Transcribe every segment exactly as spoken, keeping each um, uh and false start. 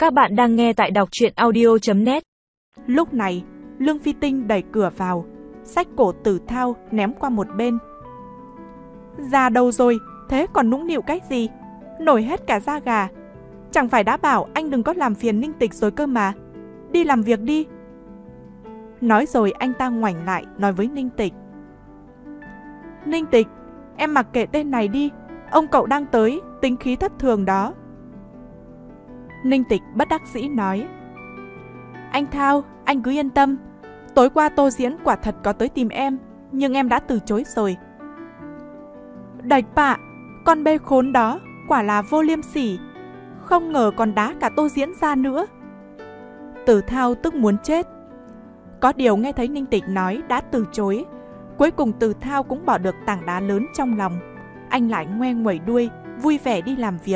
Các bạn đang nghe tại đọc truyện audio chấm net. Lúc này, Lương Phi Tinh đẩy cửa vào, xách cổ Tử Thao ném qua một bên. Già đầu rồi, thế còn nũng nịu cái gì? Nổi hết cả da gà. Chẳng phải đã bảo anh đừng có làm phiền Ninh Tịch rồi cơ mà. Đi làm việc đi. Nói rồi anh ta ngoảnh lại nói với Ninh Tịch. Ninh Tịch, em mặc kệ tên này đi. Ông cậu đang tới, tính khí thất thường đó. Ninh Tịch bất đắc dĩ nói. Anh Thao, anh cứ yên tâm. Tối qua Tô Diễn quả thật có tới tìm em, nhưng em đã từ chối rồi. Đạch bạ, con bê khốn đó, quả là vô liêm sỉ. Không ngờ còn đá cả Tô Diễn ra nữa. Tử Thao tức muốn chết. Có điều nghe thấy Ninh Tịch nói đã từ chối, cuối cùng Tử Thao cũng bỏ được tảng đá lớn trong lòng. Anh lại ngoe nguẩy đuôi, vui vẻ đi làm việc.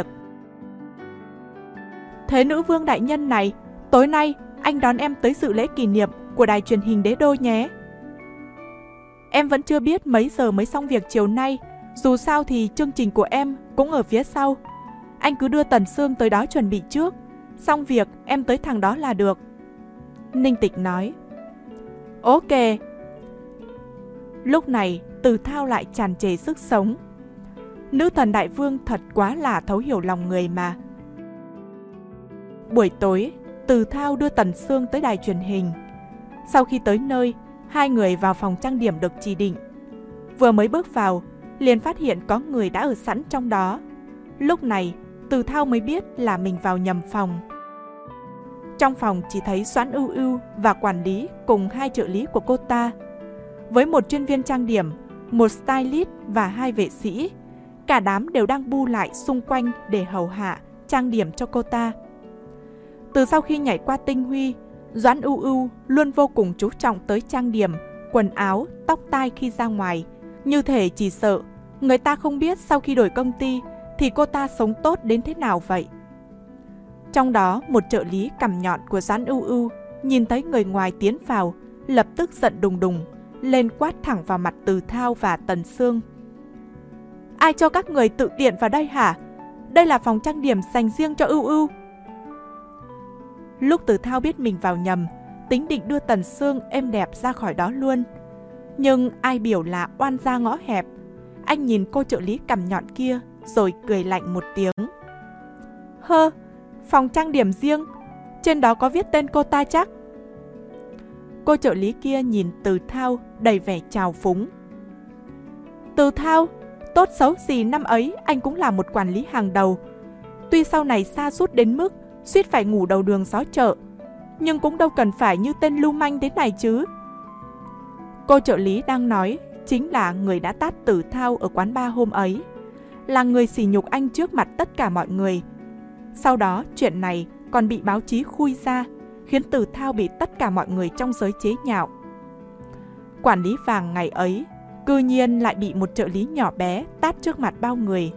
Thế nữ vương đại nhân này, tối nay anh đón em tới dự lễ kỷ niệm của đài truyền hình Đế Đô nhé. Em vẫn chưa biết mấy giờ mới xong việc chiều nay, dù sao thì chương trình của em cũng ở phía sau. Anh cứ đưa Tần Sương tới đó chuẩn bị trước, xong việc em tới thằng đó là được. Ninh Tịch nói. Ok. Lúc này Tử Thao lại tràn trề sức sống. Nữ thần đại vương thật quá là thấu hiểu lòng người mà. Buổi tối, Tử Thao đưa Tần Sương tới đài truyền hình. Sau khi tới nơi, hai người vào phòng trang điểm được chỉ định. Vừa mới bước vào, liền phát hiện có người đã ở sẵn trong đó. Lúc này, Tử Thao mới biết là mình vào nhầm phòng. Trong phòng chỉ thấy Doãn Ưu Ưu và quản lý cùng hai trợ lý của cô ta. Với một chuyên viên trang điểm, một stylist và hai vệ sĩ, cả đám đều đang bu lại xung quanh để hầu hạ, trang điểm cho cô ta. Từ sau khi nhảy qua tinh huy, Doãn Ưu Ưu luôn vô cùng chú trọng tới trang điểm, quần áo, tóc tai khi ra ngoài. Như thể chỉ sợ người ta không biết sau khi đổi công ty thì cô ta sống tốt đến thế nào vậy. Trong đó, một trợ lý cằm nhọn của Doãn Ưu Ưu nhìn thấy người ngoài tiến vào, lập tức giận đùng đùng, lên quát thẳng vào mặt Tử Thao và Tần Sương. Ai cho các người tự tiện vào đây hả? Đây là phòng trang điểm dành riêng cho Ưu Ưu. Lúc Tử Thao biết mình vào nhầm, tính định đưa Tần Sương êm đẹp ra khỏi đó luôn. Nhưng ai biểu là oan gia ngõ hẹp. Anh nhìn cô trợ lý cằm nhọn kia rồi cười lạnh một tiếng. Hơ, phòng trang điểm riêng, trên đó có viết tên cô ta chắc. Cô trợ lý kia nhìn Tử Thao đầy vẻ trào phúng. Tử Thao, tốt xấu gì năm ấy anh cũng là một quản lý hàng đầu. Tuy sau này sa sút đến mức suýt phải ngủ đầu đường xó chợ, nhưng cũng đâu cần phải như tên lưu manh thế này chứ. Cô trợ lý đang nói chính là người đã tát Tử Thao ở quán bar hôm ấy, là người sỉ nhục anh trước mặt tất cả mọi người. Sau đó chuyện này còn bị báo chí khui ra, khiến Tử Thao bị tất cả mọi người trong giới chế nhạo. Quản lý vàng ngày ấy cư nhiên lại bị một trợ lý nhỏ bé tát trước mặt bao người.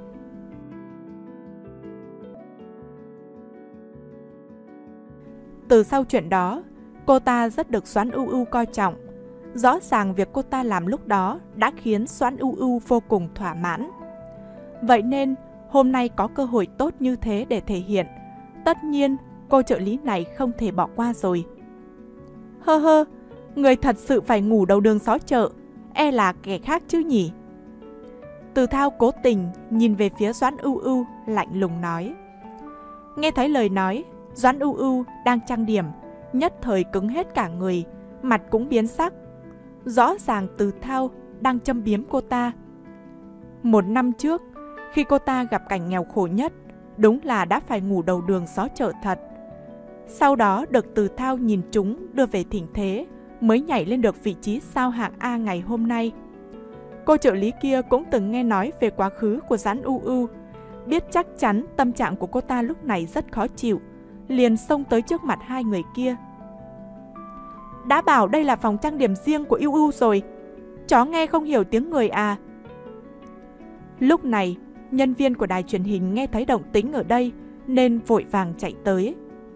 Từ sau chuyện đó, cô ta rất được Doãn Ưu Ưu coi trọng. Rõ ràng việc cô ta làm lúc đó đã khiến Doãn Ưu Ưu vô cùng thỏa mãn. Vậy nên, hôm nay có cơ hội tốt như thế để thể hiện. Tất nhiên, cô trợ lý này không thể bỏ qua rồi. Hơ hơ, người thật sự phải ngủ đầu đường xó chợ, e là kẻ khác chứ nhỉ? Tử Thao cố tình nhìn về phía Doãn Ưu Ưu, lạnh lùng nói. Nghe thấy lời nói, Doãn Ưu Ưu đang trang điểm, nhất thời cứng hết cả người, mặt cũng biến sắc. Rõ ràng Tử Thao đang châm biếm cô ta. Một năm trước, khi cô ta gặp cảnh nghèo khổ nhất, đúng là đã phải ngủ đầu đường xó chợ thật. Sau đó được Tử Thao nhìn trúng đưa về thỉnh thế, mới nhảy lên được vị trí sao hạng A ngày hôm nay. Cô trợ lý kia cũng từng nghe nói về quá khứ của Doãn Ưu Ưu, biết chắc chắn tâm trạng của cô ta lúc này rất khó chịu, liền xông tới trước mặt hai người kia. Đã bảo đây là phòng trang điểm riêng của Ưu Ưu rồi, chó nghe không hiểu tiếng người à? Lúc này, nhân viên của đài truyền hình nghe thấy động tĩnh ở đây nên vội vàng chạy tới.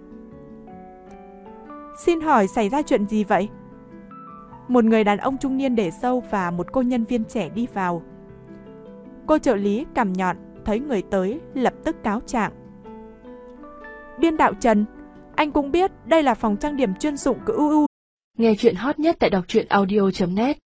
Xin hỏi xảy ra chuyện gì vậy? Một người đàn ông trung niên để râu và một cô nhân viên trẻ đi vào. Cô trợ lý cằm nhọn thấy người tới lập tức cáo trạng. Biên đạo Trần, Anh cũng biết đây là phòng trang điểm chuyên dụng của u u. Nghe chuyện hot nhất tại đọc truyện audio chấm net.